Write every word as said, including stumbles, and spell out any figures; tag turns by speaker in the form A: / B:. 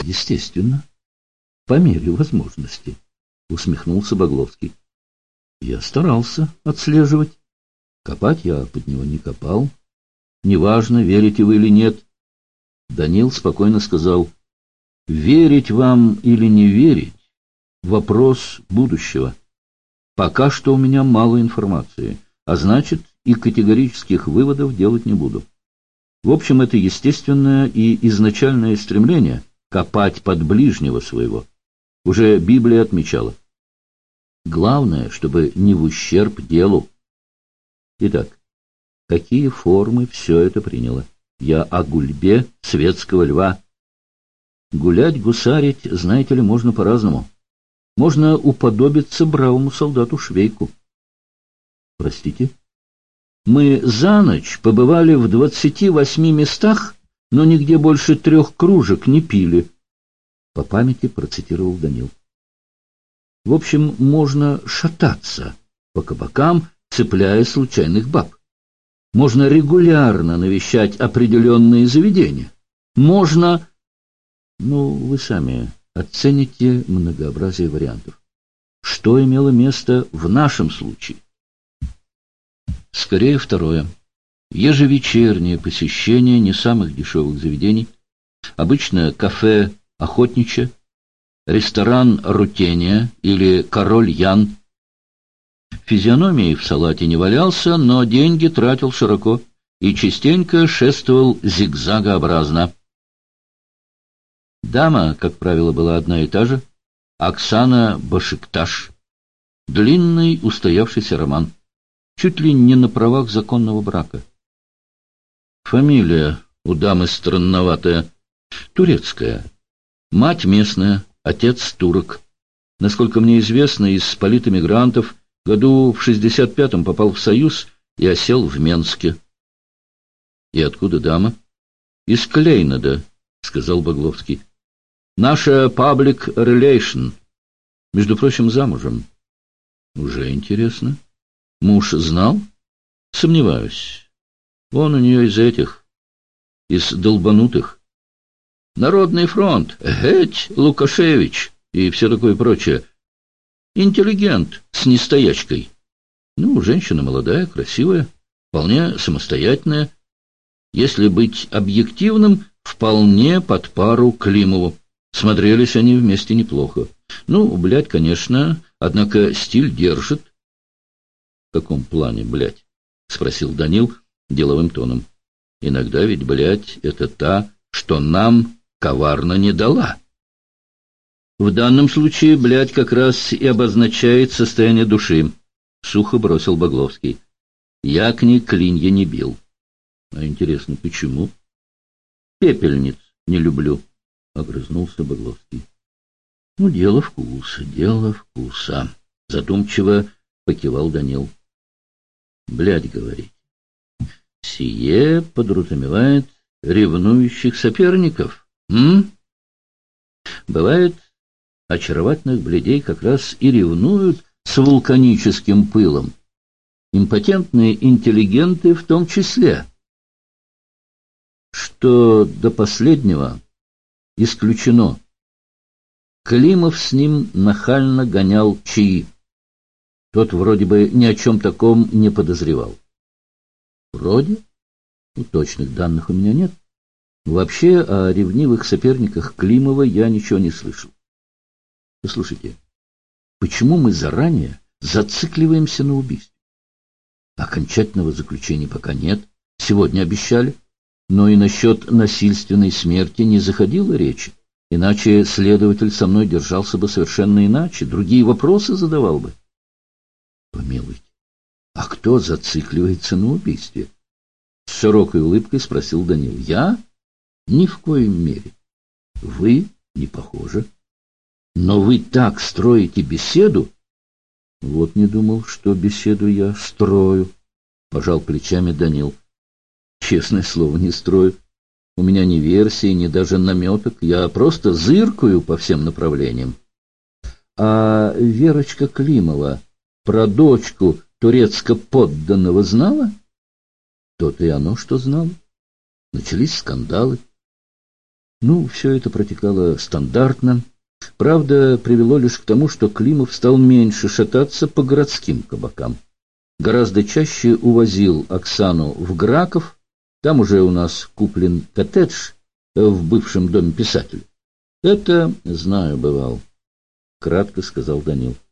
A: Естественно, по мере возможности, усмехнулся Багловский. Я старался отслеживать. Копать я под него не копал. Неважно, верите вы или нет. Данил спокойно сказал: верить вам или не верить — вопрос будущего. Пока что у меня мало информации, а значит, и категорических выводов делать не буду. В общем, это естественное и изначальное стремление — копать под ближнего своего. Уже Библия отмечала. Главное, чтобы не в ущерб делу. Итак, какие формы все это приняло? Я о гульбе светского льва. Гулять, гусарить, знаете ли, можно по-разному. Можно уподобиться бравому солдату Швейку. Простите? Мы за ночь побывали в двадцати восьми местах, но нигде больше трех кружек не пили. По памяти процитировал Данил. В общем, можно шататься по кабакам, цепляя случайных баб. Можно регулярно навещать определенные заведения. Можно... Ну, вы сами оцените многообразие вариантов. Что имело место в нашем случае? Скорее второе. Ежевечернее посещение не самых дешевых заведений, обычно кафе «Охотничье», ресторан «Рутения» или «Король Ян». Физиономией в салате не валялся, но деньги тратил широко и частенько шествовал зигзагообразно. Дама, как правило, была одна и та же — Оксана Башикташ. Длинный устоявшийся роман. Чуть ли не на правах законного брака. Фамилия у дамы странноватая. Турецкая. Мать местная, отец турок. Насколько мне известно, из политэмигрантов, году в шестьдесят пятом попал в Союз и осел в Менске. — И откуда дама? — Из Клейнода, — сказал Багловский. — Наша паблик релейшн. Между прочим, замужем. — Уже интересно. Муж знал? — Сомневаюсь. Он у нее из этих, из долбанутых. Народный фронт, Геть, Лукашевич и все такое прочее. Интеллигент с нестоячкой. Ну, женщина молодая, красивая, вполне самостоятельная. Если быть объективным, вполне под пару Климову. Смотрелись они вместе неплохо. Ну, блядь, конечно, однако стиль держит. — В каком плане, блядь? — спросил Данил деловым тоном. — Иногда ведь, блядь, это та, что нам коварно не дала. В данном случае, блядь, как раз и обозначает состояние души, — сухо бросил Багловский. Я к ней клинья не бил. А интересно, почему? Пепельниц не люблю, — огрызнулся Багловский. Ну, дело вкуса, дело вкуса, — задумчиво покивал Данил. Блядь, говорить. Сие подразумевает ревнующих соперников, м? Бывает, очаровательных блядей как раз и ревнуют с вулканическим пылом. Импотентные интеллигенты в том числе. Что до последнего исключено. Климов с ним нахально гонял чаи. Тот вроде бы ни о чем таком не подозревал. Вроде? Ну, точных данных у меня нет. Вообще о ревнивых соперниках Климова я ничего не слышал. Послушайте, почему мы заранее зацикливаемся на убийстве? Окончательного заключения пока нет. Сегодня обещали. Но и насчет насильственной смерти не заходило речи. Иначе следователь со мной держался бы совершенно иначе, другие вопросы задавал бы. Помилуйте, а кто зацикливается на убийстве? С широкой улыбкой спросил Данил. Я? Ни в коем мере. Вы не похожи. Но вы так строите беседу. Вот не думал, что беседу я строю, пожал плечами Данил. Честное слово, не строю. У меня ни версии, ни даже наметок. Я просто зыркаю по всем направлениям. А Верочка Климова про дочку турецко-подданного знала? То-то и оно, что знала. Начались скандалы. Ну, все это протекало стандартно. Правда, привело лишь к тому, что Климов стал меньше шататься по городским кабакам. Гораздо чаще увозил Оксану в Граков. Там уже у нас куплен коттедж в бывшем доме писателя. — Это, знаю, бывал, — кратко сказал Данил.